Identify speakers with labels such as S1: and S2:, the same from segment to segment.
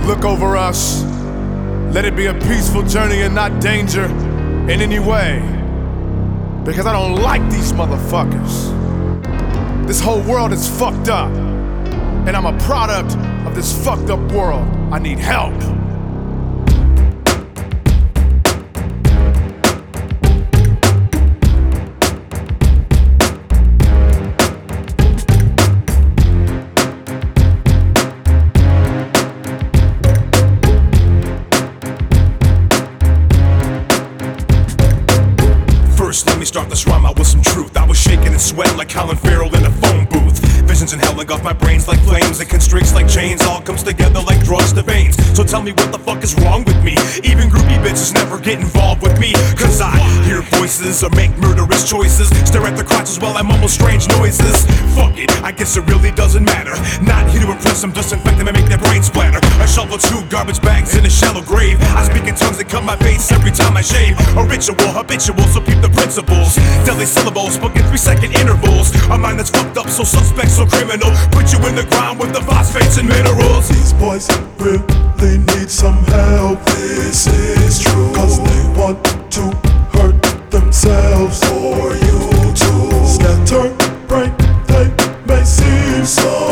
S1: look over us. Let it be a peaceful journey and not danger in any way. Because I don't like these motherfuckers. This whole world is fucked up. And I'm a product of this fucked up world. I need help.
S2: First, let me start this rhyme out with some truth. I was shaking and sweating like Colin Farrell in a phone booth. Visions in hell off my brains like flames. It constricts like chains, all comes together like drugs to veins. So tell me what the fuck is wrong with me? Even groupie bitches never get involved with me. Cause I hear voices or make murderous choices. Stare at the crotches while I mumble strange noises. Fuck it, I guess it really doesn't matter. Not here to impress them, disinfect them and make their brains splatter. I shovel 2 garbage bags in a shallow grave. I speak in tongues that cut my face every time I shave. A ritual, habitual, so keep the principles. Deadly syllables, spoken 3-second intervals. A mind that's fucked up, so suspect, so criminal. Put you in the ground with the phosphates and minerals.
S3: These boys really need some help. This is true. Cause they want to hurt themselves or you too. Scattered brain, they may seem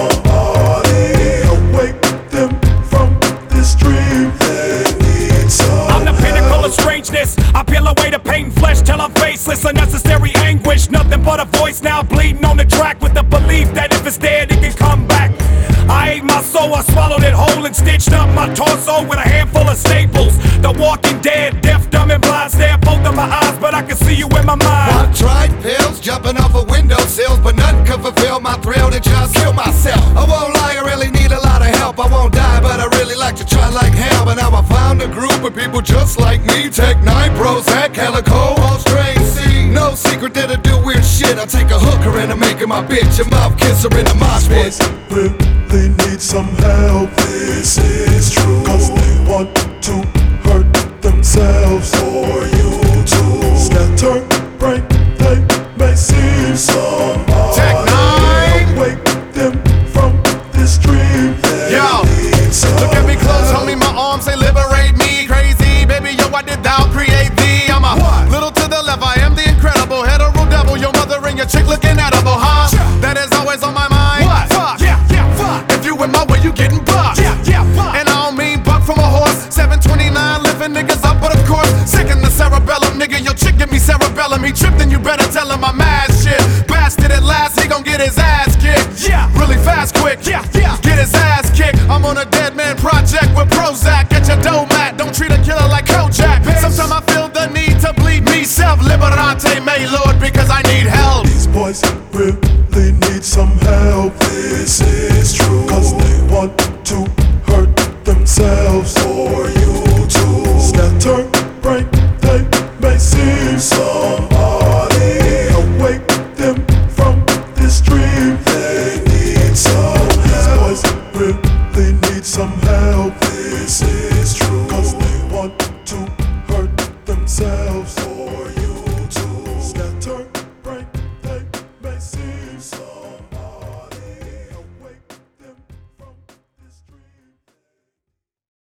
S3: somebody. Awake them from this dream. They need some
S4: I'm the pinnacle of strangeness. I peel away the pain and flesh till I'm faceless. Unnecessary anguish, nothing but a voice now bleeding on the track with the belief that if it's dead it can come back. I ate my soul, I swallowed it whole and stitched up my torso with a handful of staples. The Walking Dead, deaf, dumb and blind, stare both of my eyes, but I can see you in my mind.
S5: I've tried pills, jumping off of windowsills, but none could fulfill my thrill to just kill myself. I won't lie, I really need a lot of help. I won't die, but I really like to try like hell. But now I found a group of people just like me. Tech 9, Prozac, Calico, all strange. See, no secret that I do weird shit. I take a hooker and I make her my bitch, a mouth kisser in the mosh pit.
S3: Really need some help. This is true. Cause they want to hurt themselves or you too. Scattered brain, they may seem somebody.
S1: Tech 9!
S3: Awake them from this dream. They
S1: Yo,
S3: need some
S1: look at me close, homie, my arms say liberate me. Crazy, baby, yo, why did thou create thee? I'm a little to the left, I am the incredible hetero devil. Your mother and your chick looking edible, huh? That is always on my mind.
S4: What?
S1: Fuck.
S4: Yeah, fuck.
S1: If you in my way, you getting bucked.
S4: Yeah, fuck.
S1: And I don't mean buck from a horse. 729 lifting niggas up, but of course, second the cerebellum, nigga. Your chick give me cerebellum. He tripped and you better tell him I'm mad shit. Bastard at last, he gon' get his ass kicked.
S4: Yeah.
S1: Really fast, quick.
S4: Yeah.
S1: Get his ass kicked. I'm on a dead man project with Prozac. Get your dough mat. Don't treat a killer like Kojak. Sometimes I feel the need to bleed me self. Liberate me, Lord, because I need help.
S3: These boys really need some help. This is true. Cause they want to hurt themselves or you too. Scattered